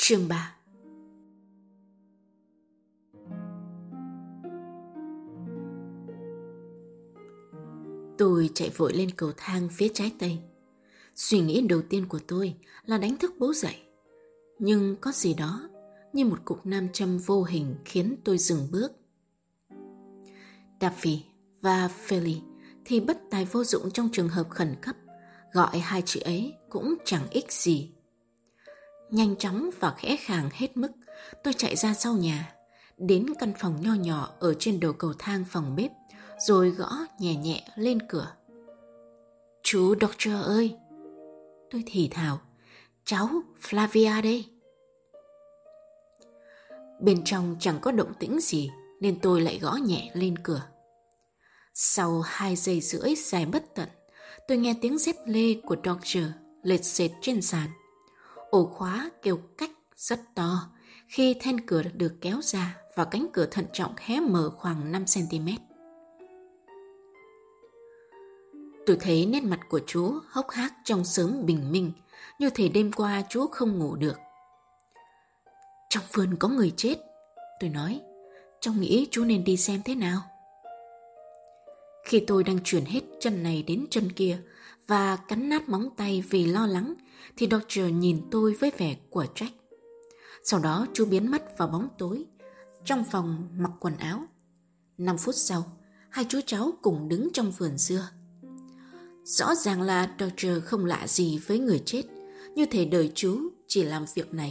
Chương 3. Tôi chạy vội lên cầu thang phía trái tây. Suy nghĩ đầu tiên của tôi là đánh thức bố dậy. Nhưng có gì đó như một cục nam châm vô hình khiến tôi dừng bước. Daffy và Philly thì bất tài vô dụng trong trường hợp khẩn cấp. Gọi hai chữ ấy cũng chẳng ích gì. Nhanh chóng và khẽ khàng hết mức, tôi chạy ra sau nhà, đến căn phòng nho nhỏ ở trên đầu cầu thang phòng bếp, rồi gõ nhẹ nhẹ lên cửa. "Chú Doctor ơi!" Tôi thì thào, "Cháu Flavia đây." Bên trong chẳng có động tĩnh gì nên tôi lại gõ nhẹ lên cửa. Sau 2 giây rưỡi dài bất tận, tôi nghe tiếng dép lê của Doctor lệch xệt trên sàn. Ổ khóa kêu cách rất to khi then cửa được kéo ra và cánh cửa thận trọng hé mở khoảng 5 cm. Tôi thấy nét mặt của chú hốc hác trong sớm bình minh, như thể đêm qua chú không ngủ được. "Trong vườn có người chết," tôi nói. "Cháu nghĩ chú nên đi xem thế nào?" Khi tôi đang chuyển hết chân này đến chân kia và cắn nát móng tay vì lo lắng, thì Doctor nhìn tôi với vẻ của trách. Sau đó chú biến mất vào bóng tối, trong phòng mặc quần áo. 5 phút sau, hai chú cháu cùng đứng trong vườn dưa. Rõ ràng là Doctor không lạ gì với người chết, như thể đời chú chỉ làm việc này.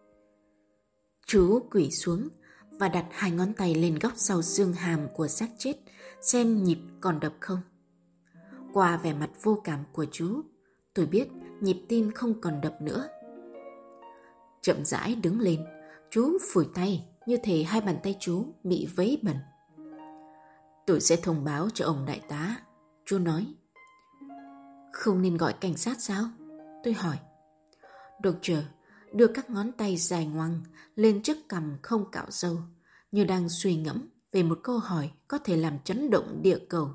Chú quỳ xuống và đặt 2 ngón tay lên góc sau xương hàm của xác chết, xem nhịp còn đập không. Qua vẻ mặt vô cảm của chú, tôi biết nhịp tim không còn đập nữa. Chậm rãi đứng lên, chú phủi tay như thể 2 bàn tay chú bị vấy bẩn. "Tôi sẽ thông báo cho ông đại tá," chú nói. "Không nên gọi cảnh sát sao?" tôi hỏi. Doctor đưa các ngón tay dài ngoằng lên chiếc cằm không cạo râu, như đang suy ngẫm về một câu hỏi có thể làm chấn động địa cầu.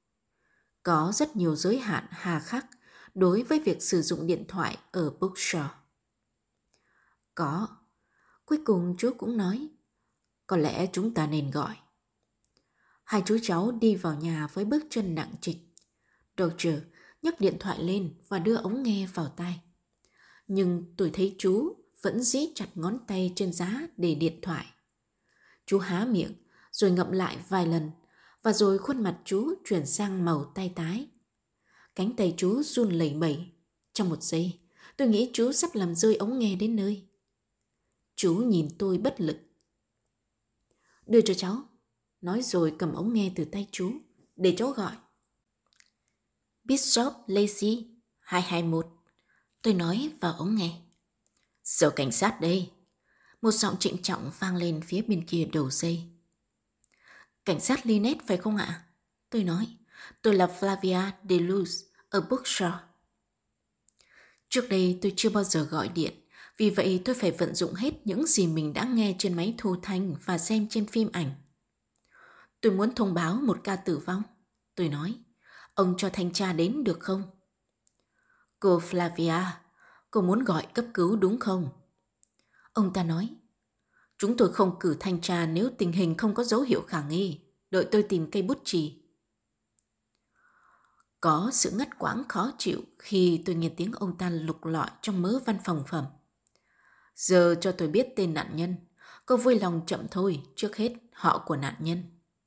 Có rất nhiều giới hạn hà khắc đối với việc sử dụng điện thoại ở Bookshare. "Có." Cuối cùng chú cũng nói, "Có lẽ chúng ta nên gọi." Hai chú cháu đi vào nhà với bước chân nặng trịch. Doctor nhấc điện thoại lên và đưa ống nghe vào tai. Nhưng tôi thấy chú vẫn dí chặt ngón tay trên giá để điện thoại. Chú há miệng rồi ngậm lại vài lần, và rồi khuôn mặt chú chuyển sang màu tay tái. Cánh tay chú run lẩy bẩy. Trong một giây, tôi nghĩ chú sắp làm rơi ống nghe đến nơi. Chú nhìn tôi bất lực. "Đưa cho cháu," nói rồi cầm ống nghe từ tay chú, "để cháu gọi." "Bishop Lacey 221, tôi nói vào ống nghe. "Sở cảnh sát đây," một giọng trịnh trọng vang lên phía bên kia đầu dây. "Cảnh sát Lynette phải không ạ?" tôi nói. "Tôi là Flavia DeLuz ở Bookshare." Trước đây tôi chưa bao giờ gọi điện, vì vậy tôi phải vận dụng hết những gì mình đã nghe trên máy thu thanh và xem trên phim ảnh. "Tôi muốn thông báo một ca tử vong," tôi nói. "Ông cho thanh tra đến được không?" "Cô Flavia, cô muốn gọi cấp cứu đúng không?" Ông ta nói. "Chúng tôi không cử thanh tra nếu tình hình không có dấu hiệu khả nghi. Đợi tôi tìm cây bút chì." Có sự ngắt quãng khó chịu khi tôi nghe tiếng ông ta lục lọi trong mớ văn phòng phẩm. "Giờ cho tôi biết tên nạn nhân. Cô vui lòng chậm thôi, trước hết họ của nạn nhân."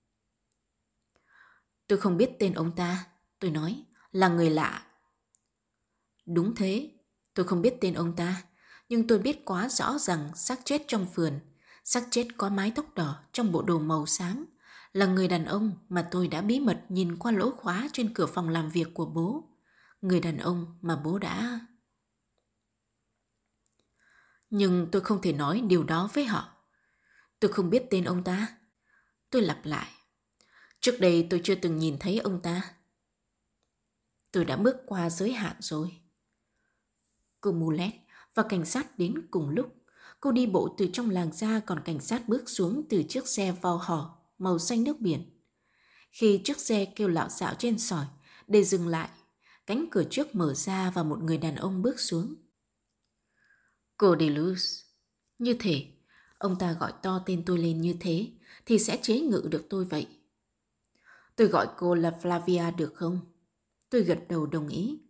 "Tôi không biết tên ông ta," tôi nói, "là người lạ." "Đúng thế, tôi không biết tên ông ta, nhưng tôi biết quá rõ rằng xác chết trong vườn, xác chết có mái tóc đỏ trong bộ đồ màu xám, là người đàn ông mà tôi đã bí mật nhìn qua lỗ khóa trên cửa phòng làm việc của bố. Người đàn ông mà bố đã..." Nhưng tôi không thể nói điều đó với họ. "Tôi không biết tên ông ta," tôi lặp lại. "Trước đây tôi chưa từng nhìn thấy ông ta." Tôi đã bước qua giới hạn rồi. Cô Mulet và cảnh sát đến cùng lúc. Cô đi bộ từ trong làng ra, còn cảnh sát bước xuống từ chiếc xe vào hò màu xanh nước biển. Khi chiếc xe kêu lạo xạo trên sỏi để dừng lại, cánh cửa trước mở ra và một người đàn ông bước xuống. "Cô DeLuz," Như thể ông ta gọi to tên tôi lên như thế thì sẽ chế ngự được tôi vậy. Tôi gọi cô là Flavia được không? Tôi gật đầu đồng ý.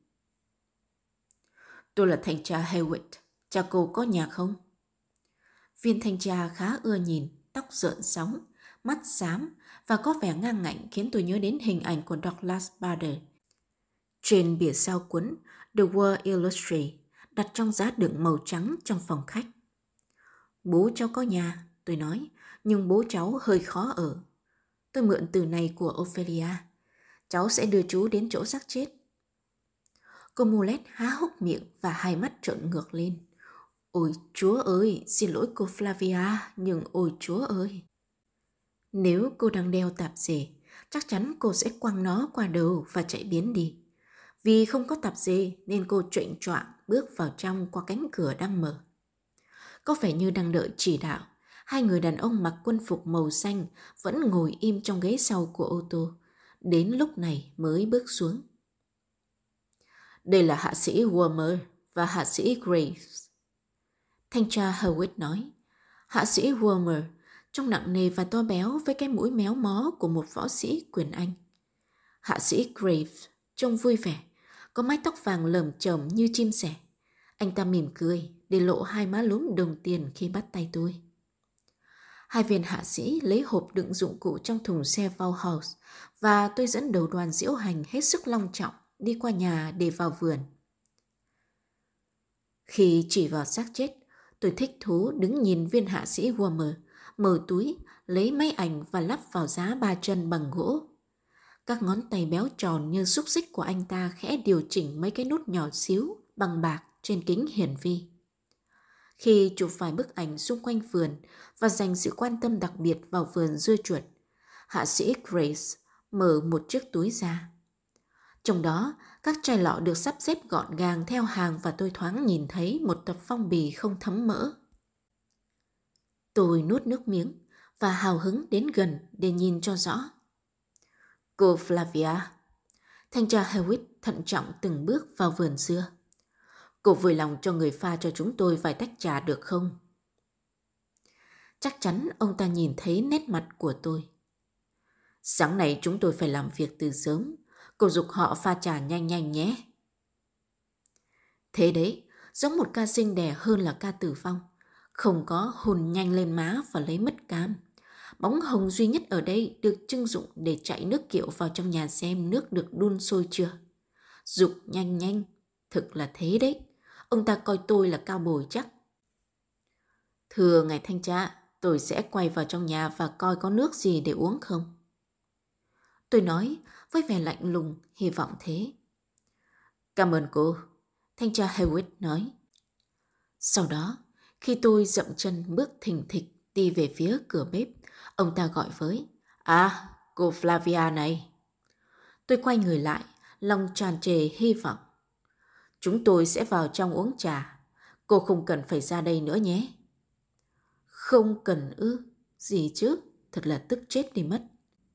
Tôi là thanh tra Hewitt. Cha cô có nhà không? Viên thanh tra khá ưa nhìn, tóc rợn sóng, mắt xám và có vẻ ngang ngạnh khiến tôi nhớ đến hình ảnh của Douglas Bader trên bìa sau cuốn The World Illustrated đặt trong giá đựng màu trắng trong phòng khách. Bố cháu có nhà, tôi nói, nhưng bố cháu hơi khó ở. Tôi mượn từ này của Ophelia. Cháu sẽ đưa chú đến chỗ xác chết. Cô Mulet há hốc miệng và hai mắt trợn ngược lên. Ôi Chúa ơi, xin lỗi cô Flavia, nhưng ôi Chúa ơi. Nếu cô đang đeo tạp dề, chắc chắn cô sẽ quăng nó qua đầu và chạy biến đi. Vì không có tạp dề nên cô choạng choạng bước vào trong qua cánh cửa đang mở. Có vẻ như đang đợi chỉ đạo, hai người đàn ông mặc quân phục màu xanh vẫn ngồi im trong ghế sau của ô tô, đến lúc này mới bước xuống. Đây là hạ sĩ Wormer và hạ sĩ Graves. Thanh tra Hewitt nói. Hạ sĩ Wormer trông nặng nề và to béo với cái mũi méo mó của một võ sĩ quyền Anh. Hạ sĩ Graves trông vui vẻ, có mái tóc vàng lởm chởm như chim sẻ. Anh ta mỉm cười để lộ hai má lúm đồng tiền khi bắt tay tôi. Hai viên hạ sĩ lấy hộp đựng dụng cụ trong thùng xe Bauhaus và tôi dẫn đầu đoàn diễu hành hết sức long trọng đi qua nhà để vào vườn. Khi chỉ vào xác chết, tôi thích thú đứng nhìn viên hạ sĩ Wormer mở túi, lấy máy ảnh và lắp vào giá 3 chân bằng gỗ. Các ngón tay béo tròn như xúc xích của anh ta khẽ điều chỉnh mấy cái nút nhỏ xíu bằng bạc trên kính hiển vi. Khi chụp vài bức ảnh xung quanh vườn và dành sự quan tâm đặc biệt vào vườn dưa chuột, hạ sĩ Grace mở một chiếc túi ra. Trong đó, các chai lọ được sắp xếp gọn gàng theo hàng và tôi thoáng nhìn thấy một tập phong bì không thấm mỡ. Tôi nuốt nước miếng và hào hứng đến gần để nhìn cho rõ. Cô Flavia. Thanh tra Hewitt thận trọng từng bước vào vườn dưa. Cô vui lòng cho người pha cho chúng tôi vài tách trà được không? Chắc chắn ông ta nhìn thấy nét mặt của tôi. Sáng nay chúng tôi phải làm việc từ sớm. Cô giục họ pha trà nhanh nhanh nhé. Thế đấy, giống một ca sinh đẻ hơn là ca tử vong. Không có hôn nhanh lên má và lấy mất cam. Bóng hồng duy nhất ở đây được trưng dụng để chạy nước kiệu vào trong nhà xem nước được đun sôi chưa. Giục nhanh nhanh, thực là thế đấy. Ông ta coi tôi là cao bồi chắc. Thưa ngài thanh tra, tôi sẽ quay vào trong nhà và coi có nước gì để uống không. Tôi nói với vẻ lạnh lùng, hy vọng thế. Cảm ơn cô, thanh tra Hewitt nói. Sau đó, khi tôi dậm chân bước thình thịch đi về phía cửa bếp, ông ta gọi với. À, cô Flavia này. Tôi quay người lại, lòng tràn trề hy vọng. Chúng tôi sẽ vào trong uống trà. Cô không cần phải ra đây nữa nhé. Không cần ư? Gì chứ? Thật là tức chết đi mất.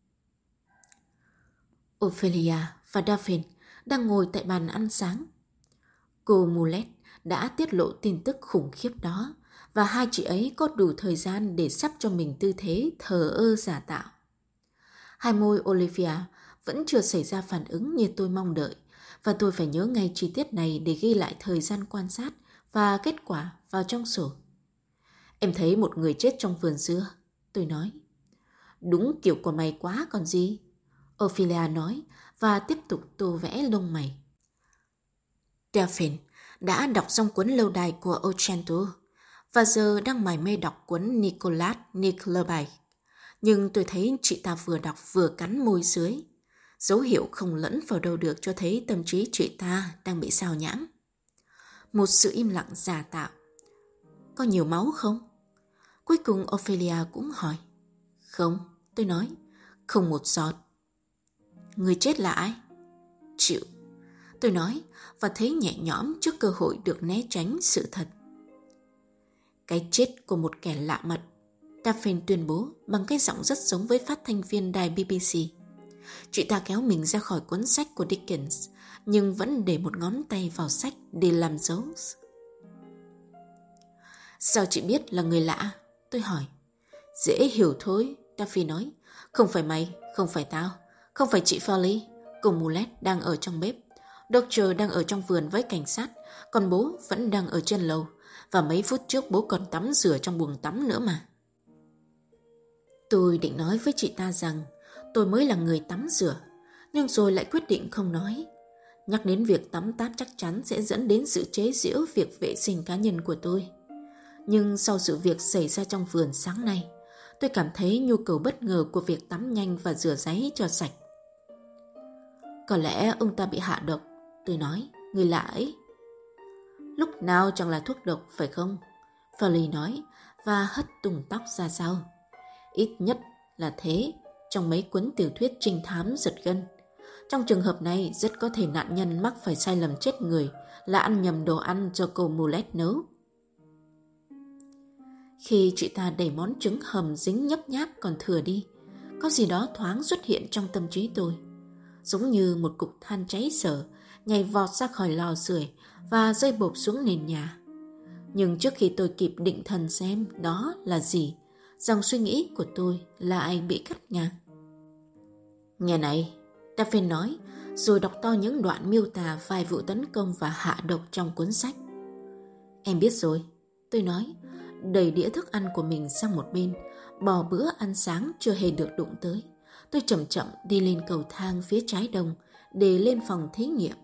Ophelia và Daphne đang ngồi tại bàn ăn sáng. Cô Mulet đã tiết lộ tin tức khủng khiếp đó và hai chị ấy có đủ thời gian để sắp cho mình tư thế thờ ơ giả tạo. Hai môi Olivia vẫn chưa xảy ra phản ứng như tôi mong đợi và tôi phải nhớ ngay chi tiết này để ghi lại thời gian quan sát và kết quả vào trong sổ. Em thấy một người chết trong vườn dưa, tôi nói. Đúng kiểu của mày quá còn gì, Ophelia nói và tiếp tục tô vẽ lông mày. Daphne đã đọc xong cuốn lâu đài của Otranto và giờ đang mải mê đọc cuốn Nicholas Nickleby. Nhưng tôi thấy chị ta vừa đọc vừa cắn môi dưới. Dấu hiệu không lẫn vào đâu được cho thấy tâm trí chị ta đang bị sao nhãng. Một sự im lặng giả tạo. Có nhiều máu không? Cuối cùng Ophelia cũng hỏi. Không, tôi nói. Không một giọt. Người chết là ai? Chịu. Tôi nói và thấy nhẹ nhõm trước cơ hội được né tránh sự thật. Cái chết của một kẻ lạ mặt, Daphne tuyên bố bằng cái giọng rất giống với phát thanh viên đài BBC. Chị ta kéo mình ra khỏi cuốn sách của Dickens, nhưng vẫn để một ngón tay vào sách để làm dấu. Sao chị biết là người lạ? Tôi hỏi. Dễ hiểu thôi, Daffy nói. Không phải mày, không phải tao, không phải chị Foley. Cô Mulet đang ở trong bếp. Doctor đang ở trong vườn với cảnh sát. Còn bố vẫn đang ở trên lầu. Và mấy phút trước bố còn tắm rửa trong buồng tắm nữa mà. Tôi định nói với chị ta rằng tôi mới là người tắm rửa, nhưng rồi lại quyết định không nói. Nhắc đến việc tắm táp chắc chắn sẽ dẫn đến sự chế giễu việc vệ sinh cá nhân của tôi. Nhưng sau sự việc xảy ra trong vườn sáng nay, tôi cảm thấy nhu cầu bất ngờ của việc tắm nhanh và rửa ráy cho sạch. Có lẽ ông ta bị hạ độc, tôi nói, người lạ ấy. Lúc nào chẳng là thuốc độc, phải không? Foley nói và hất tung tóc ra sau. Ít nhất là thế trong mấy cuốn tiểu thuyết trinh thám giật gân. Trong trường hợp này, rất có thể nạn nhân mắc phải sai lầm chết người là ăn nhầm đồ ăn do cô Mulet nấu. Khi chị ta đẩy món trứng hầm dính nhấp nháp còn thừa đi, có gì đó thoáng xuất hiện trong tâm trí tôi. Giống như một cục than cháy sở nhảy vọt ra khỏi lò sưởi và rơi bộp xuống nền nhà. Nhưng trước khi tôi kịp định thần xem đó là gì, dòng suy nghĩ của tôi lại bị cắt ngang. Nghe này, Daphne nói, rồi đọc to những đoạn miêu tả vài vụ tấn công và hạ độc trong cuốn sách. Em biết rồi, tôi nói, đẩy đĩa thức ăn của mình sang một bên, bỏ bữa ăn sáng chưa hề được đụng tới. Tôi chậm chậm đi lên cầu thang phía trái đông để lên phòng thí nghiệm.